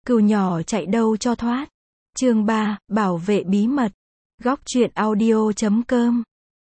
Cừu nhỏ chạy đâu cho thoát. Chương 3, bảo vệ bí mật. Góc truyện audio.com.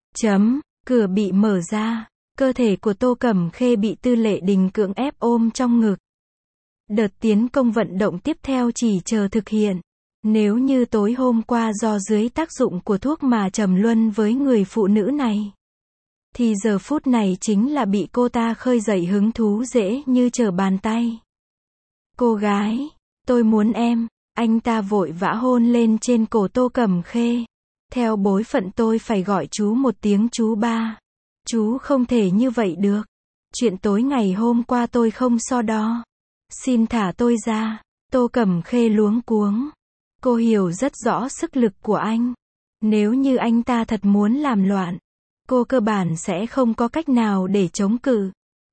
Cửa bị mở ra. Cơ thể của Tô Cẩm Khê bị Tư Lệ Đình cưỡng ép ôm trong ngực. Đợt tiến công vận động tiếp theo chỉ chờ thực hiện. Nếu như tối hôm qua do dưới tác dụng của thuốc mà trầm luân với người phụ nữ này, thì giờ phút này chính là bị cô ta khơi dậy hứng thú dễ như trở bàn tay. Cô gái, tôi muốn em. Anh ta vội vã hôn lên trên cổ Tô Cẩm Khê. Theo bối phận tôi phải gọi chú một tiếng chú ba. Chú không thể như vậy được. Chuyện tối ngày hôm qua tôi không so đo. Xin thả tôi ra. Tô Cẩm Khê luống cuống. Cô hiểu rất rõ sức lực của anh. Nếu như anh ta thật muốn làm loạn, cô cơ bản sẽ không có cách nào để chống cự.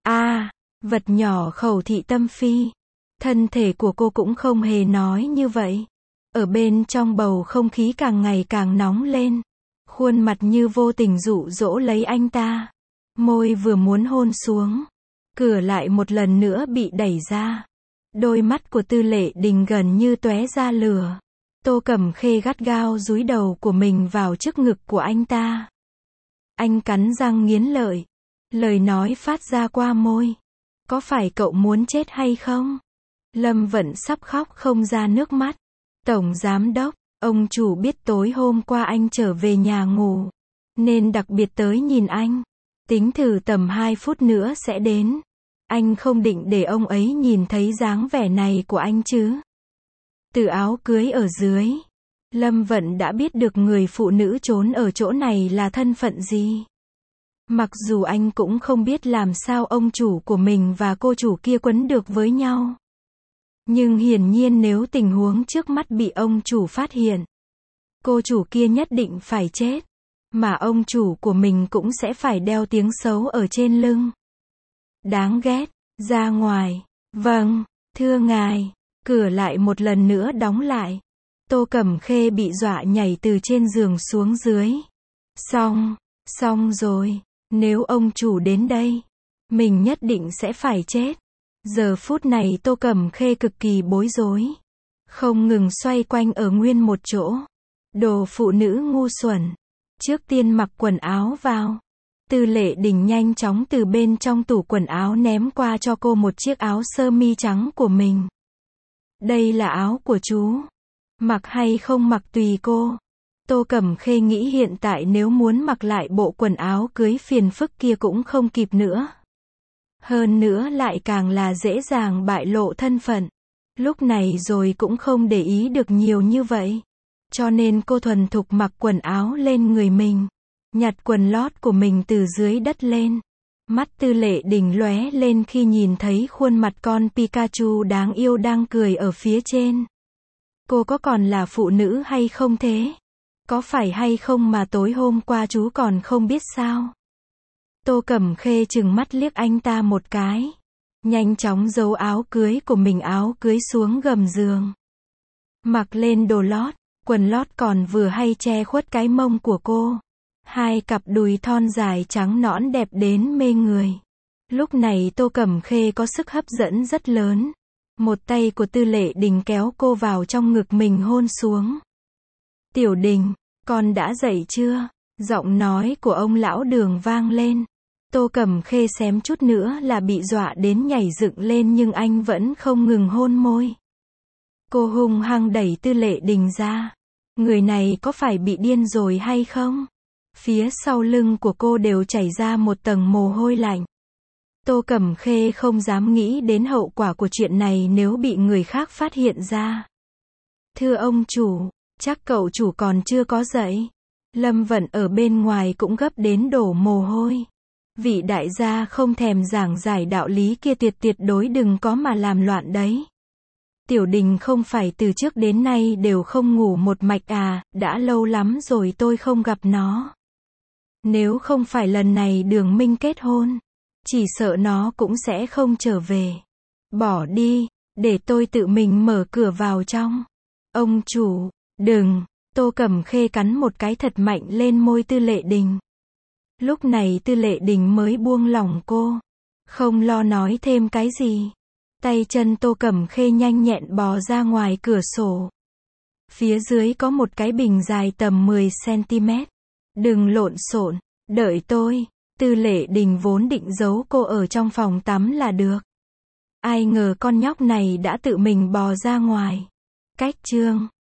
Vật nhỏ khẩu thị tâm phi. Thân thể của cô cũng không hề nói như vậy. Ở bên trong bầu không khí càng ngày càng nóng lên. Khuôn mặt như vô tình dụ dỗ lấy anh ta. Môi vừa muốn hôn xuống. Cửa lại một lần nữa bị đẩy ra. Đôi mắt của Tư Lệ Đình gần như tóe ra lửa. Tô Cẩm Khê gắt gao dúi đầu của mình vào trước ngực của anh ta. Anh cắn răng nghiến lợi. Lời nói phát ra qua môi. Có phải cậu muốn chết hay không? Lâm Vận sắp khóc không ra nước mắt. Tổng giám đốc, ông chủ biết tối hôm qua anh trở về nhà ngủ, nên đặc biệt tới nhìn anh. Tính thử tầm 2 phút nữa sẽ đến. Anh không định để ông ấy nhìn thấy dáng vẻ này của anh chứ. Từ áo cưới ở dưới, Lâm Vận đã biết được người phụ nữ trốn ở chỗ này là thân phận gì. Mặc dù anh cũng không biết làm sao ông chủ của mình và cô chủ kia quấn được với nhau. Nhưng hiển nhiên nếu tình huống trước mắt bị ông chủ phát hiện, cô chủ kia nhất định phải chết. Mà ông chủ của mình cũng sẽ phải đeo tiếng xấu ở trên lưng. Đáng ghét. Ra ngoài. Vâng, thưa ngài. Cửa lại một lần nữa đóng lại. Tô Cẩm Khê bị dọa nhảy từ trên giường xuống dưới. Xong rồi. Nếu ông chủ đến đây, mình nhất định sẽ phải chết. Giờ phút này Tô Cẩm Khê cực kỳ bối rối. Không ngừng xoay quanh ở nguyên một chỗ. Đồ phụ nữ ngu xuẩn. Trước tiên mặc quần áo vào. Tư Lệ Đình nhanh chóng từ bên trong tủ quần áo ném qua cho cô một chiếc áo sơ mi trắng của mình. Đây là áo của chú. Mặc hay không mặc tùy cô. Tô Cẩm Khê nghĩ hiện tại nếu muốn mặc lại bộ quần áo cưới phiền phức kia cũng không kịp nữa. Hơn nữa lại càng là dễ dàng bại lộ thân phận. Lúc này rồi cũng không để ý được nhiều như vậy. Cho nên cô thuần thục mặc quần áo lên người mình. Nhặt quần lót của mình từ dưới đất lên. Mắt Tư Lệ Đình lóe lên khi nhìn thấy khuôn mặt con Pikachu đáng yêu đang cười ở phía trên. Cô có còn là phụ nữ hay không thế? Có phải hay không mà tối hôm qua chú còn không biết sao? Tô Cẩm Khê trừng mắt liếc anh ta một cái. Nhanh chóng giấu áo cưới của mình áo cưới xuống gầm giường. Mặc lên đồ lót, quần lót còn vừa hay che khuất cái mông của cô. Hai cặp đùi thon dài trắng nõn đẹp đến mê người. Lúc này Tô Cẩm Khê có sức hấp dẫn rất lớn. Một tay của Tư Lệ Đình kéo cô vào trong ngực mình hôn xuống. Tiểu Đình, con đã dậy chưa? Giọng nói của ông lão Đường vang lên. Tô Cẩm Khê xém chút nữa là bị dọa đến nhảy dựng lên nhưng anh vẫn không ngừng hôn môi. Cô hung hăng đẩy Tư Lệ Đình ra. Người này có phải bị điên rồi hay không? Phía sau lưng của cô đều chảy ra một tầng mồ hôi lạnh. Tô Cẩm Khê không dám nghĩ đến hậu quả của chuyện này nếu bị người khác phát hiện ra. Thưa ông chủ, chắc cậu chủ còn chưa có dậy. Lâm Vận ở bên ngoài cũng gấp đến đổ mồ hôi. Vị đại gia không thèm giảng giải đạo lý kia tuyệt đối đừng có mà làm loạn đấy. Tiểu Đình không phải từ trước đến nay đều không ngủ một mạch à, đã lâu lắm rồi tôi không gặp nó. Nếu không phải lần này Đường Minh kết hôn, chỉ sợ nó cũng sẽ không trở về. Bỏ đi, để tôi tự mình mở cửa vào trong. Ông chủ, đừng. Tô Cẩm Khê cắn một cái thật mạnh lên môi Tư Lệ Đình. Lúc này Tư Lệ Đình mới buông lỏng cô. Không lo nói thêm cái gì. Tay chân Tô Cẩm Khê nhanh nhẹn bò ra ngoài cửa sổ. Phía dưới có một cái bình dài tầm 10 cm. Đừng lộn xộn, đợi tôi. Tư Lệ Đình vốn định giấu cô ở trong phòng tắm là được. Ai ngờ con nhóc này đã tự mình bò ra ngoài. Cách chương